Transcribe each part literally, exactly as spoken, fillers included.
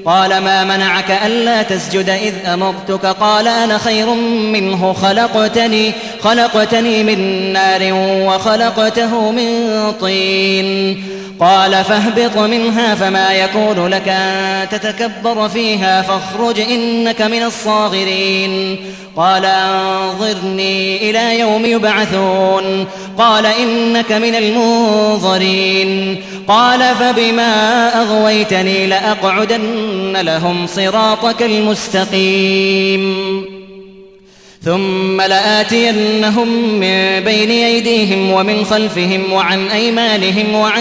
قال ما منعك ألا تسجد إذ أمرتك قال أنا خير منه خلقتني, خلقتني من نار وخلقته من طين قال فاهبط منها فما يكون لك أن تتكبر فيها فاخرج إنك من الصاغرين قال أنظرني إلى يوم يبعثون قال إنك من المنظرين قال فبما أغويتني لأقعدن لهم صراطك المستقيم ثم لآتينهم من بين أيديهم ومن خلفهم وعن أيمانهم وعن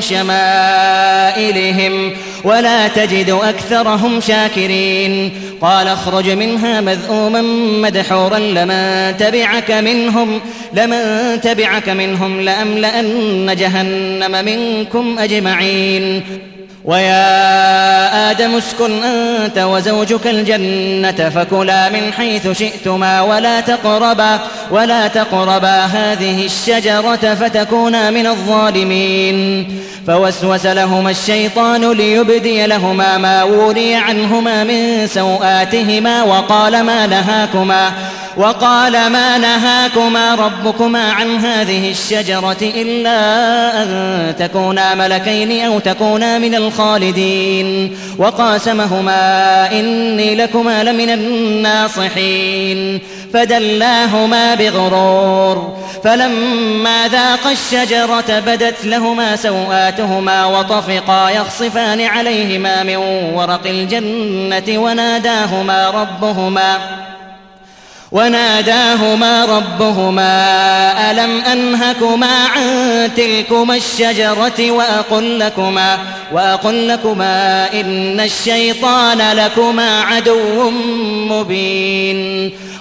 شمائلهم ولا تجد أكثرهم شاكرين قال اخرج منها مذءوما مدحورا لمن تبعك منهم, لمن تبعك منهم لأملأن جهنم منكم أجمعين ويا آدم اسكن أنت وزوجك الجنة فكلا من حيث شئتما ولا تقربا, ولا تقربا هذه الشجرة فتكونا من الظالمين فوسوس لهما الشيطان ليبدي لهما ما وري عنهما من سوآتهما وقال ما نهاكما, وقال ما نهاكما ربكما عن هذه الشجرة إلا أن تكونا ملكين أو تكونا من الخالدين وقاسمهما إني لكما لمن الناصحين فدلاهما بغرور فلما ذاقا الشجرة بدت لهما سوآتهما وطفقا يخصفان عليهما من ورق الجنة وناداهما ربهما وناداهما ربهما ألم أنهكما عن تلكما الشجرة وأقل لكما, وأقل لكما إن الشيطان لكما عدو مبين